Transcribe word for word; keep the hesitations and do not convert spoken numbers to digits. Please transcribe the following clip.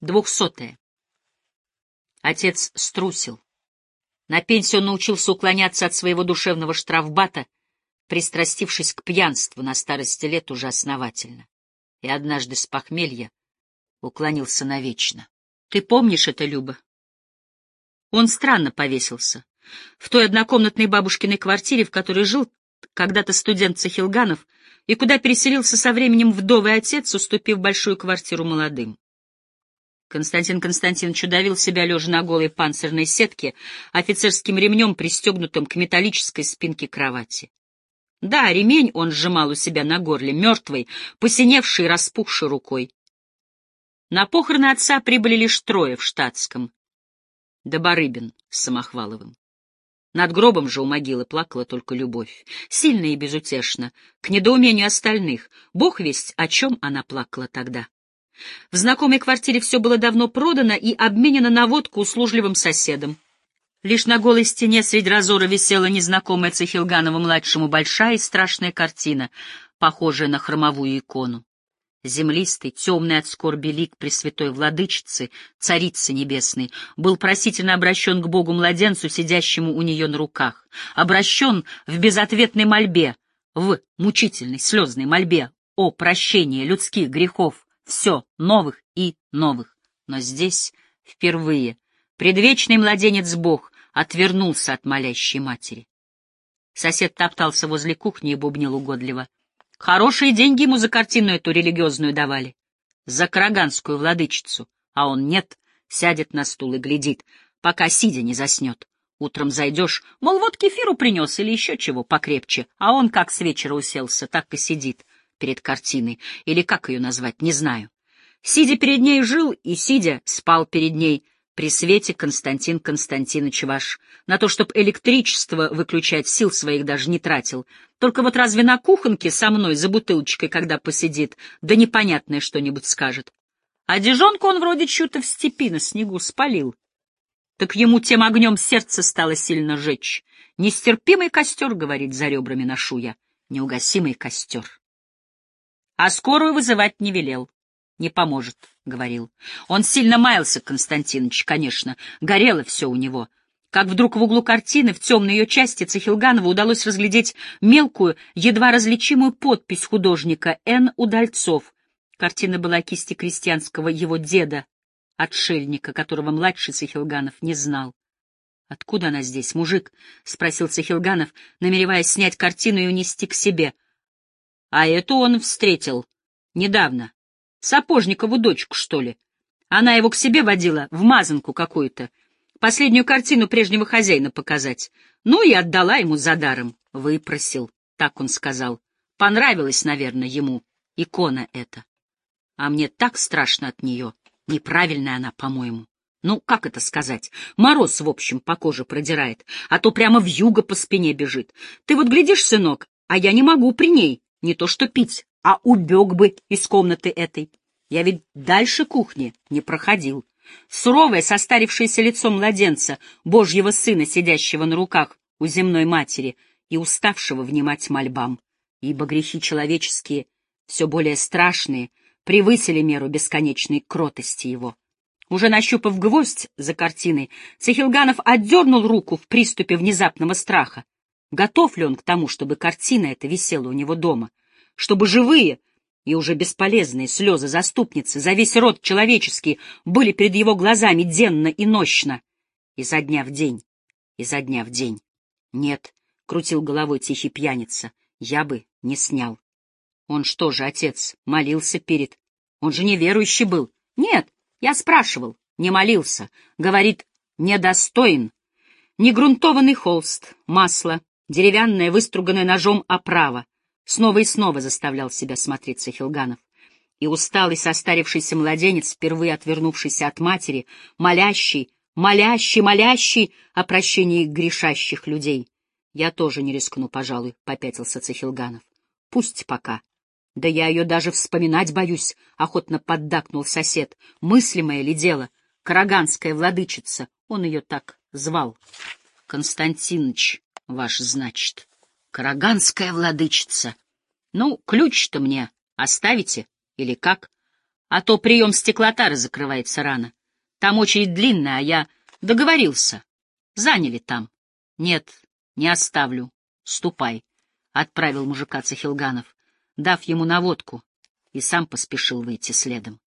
Двухсотое. Отец струсил. На пенсии он научился уклоняться от своего душевного штрафбата, пристрастившись к пьянству на старости лет уже основательно. И однажды с похмелья уклонился навечно. Ты помнишь это, Люба? Он странно повесился. В той однокомнатной бабушкиной квартире, в которой жил когда-то студент Цахилганов, и куда переселился со временем вдовый отец, уступив большую квартиру молодым. Константин Константинович удавил себя, лежа на голой панцирной сетке, офицерским ремнем, пристегнутым к металлической спинке кровати. Да, ремень он сжимал у себя на горле, мертвой, посиневшей, распухшей рукой. На похороны отца прибыли лишь трое в штатском, да Барыбин с Самохваловым. Над гробом же у могилы плакала только Любовь, сильно и безутешно, к недоумению остальных. Бог весть, о чем она плакала тогда. В знакомой квартире все было давно продано и обменено на водку услужливым соседом. Лишь на голой стене средь разора висела незнакомая Цахилганову-младшему большая и страшная картина, похожая на хромовую икону. Землистый, темный от скорби лик Пресвятой Владычицы, Царицы Небесной, был просительно обращен к Богу-младенцу, сидящему у нее на руках, обращен в безответной мольбе, в мучительной слезной мольбе о прощении людских грехов, все новых и новых. Но здесь впервые предвечный младенец Бог отвернулся от молящей матери. Сосед топтался возле кухни и бубнил угодливо. Хорошие деньги ему за картину эту религиозную давали. За караганскую владычицу. А он нет, сядет на стул и глядит, пока сидя не заснет. Утром зайдешь, мол, вот кефиру принес или еще чего покрепче, а он как с вечера уселся, так и сидит перед картиной, или как ее назвать, не знаю. Сидя перед ней жил и, сидя, спал перед ней при свете Константин Константинович ваш. На то, чтоб электричество выключать, сил своих даже не тратил. Только вот разве на кухонке со мной за бутылочкой, когда посидит, да непонятное что-нибудь скажет. А дежонку он вроде чью-то в степи на снегу спалил. Так ему тем огнем сердце стало сильно жечь. Нестерпимый костер, говорит, за ребрами ношу я, неугасимый костер. А скорую вызывать не велел. Не поможет, — говорил. Он сильно маялся, Константиныч, конечно, горело все у него. Как вдруг в углу картины, в темной ее части, Цахилганову удалось разглядеть мелкую, едва различимую подпись художника Н. Удальцов. Картина была кисти крестьянского его деда, отшельника, которого младший Цахилганов не знал. «Откуда она здесь, мужик?» — спросил Цахилганов, намереваясь снять картину и унести к себе. А эту он встретил недавно. Сапожникову дочку, что ли. Она его к себе водила, в мазанку какую-то. Последнюю картину прежнего хозяина показать. Ну и отдала ему за даром. Выпросил, так он сказал. Понравилась, наверное, ему икона эта. А мне так страшно от нее. Неправильная она, по-моему. Ну, как это сказать? Мороз, в общем, по коже продирает, а то прямо вьюга по спине бежит. Ты вот глядишь, сынок, а я не могу при ней. Не то что пить, а убег бы из комнаты этой. Я ведь дальше кухни не проходил. Суровое, состарившееся лицо младенца, Божьего сына, сидящего на руках у земной матери и уставшего внимать мольбам. Ибо грехи человеческие, все более страшные, превысили меру бесконечной кротости его. Уже нащупав гвоздь за картиной, Цахилганов отдернул руку в приступе внезапного страха. Готов ли он к тому, чтобы картина эта висела у него дома, чтобы живые и уже бесполезные слезы заступницы за весь род человеческий были перед его глазами денно и нощно, изо дня в день, изо дня в день? Нет, — крутил головой тихий пьяница, — я бы не снял. Он что же, отец, молился перед... Он же неверующий был. Нет, я спрашивал, не молился. Говорит, недостоин. Негрунтованный холст, масло, деревянное, выструганное ножом оправа. Снова и снова заставлял себя смотреть Цахилганов. И усталый, состарившийся младенец, впервые отвернувшийся от матери, молящий, молящий, молящий о прощении грешащих людей. Я тоже не рискну, пожалуй, — попятился Цахилганов. Пусть пока. Да я ее даже вспоминать боюсь, — охотно поддакнул сосед. Мыслимое ли дело? Караганская владычица. Он ее так звал. Константиныч ваш, значит. Караганская владычица. Ну, ключ-то мне оставите или как? а то прием стеклотары закрывается рано. Там очередь длинная, а я договорился. Заняли там. Нет, не оставлю. Ступай, — отправил мужика Цахилганов, дав ему наводку, и сам поспешил выйти следом.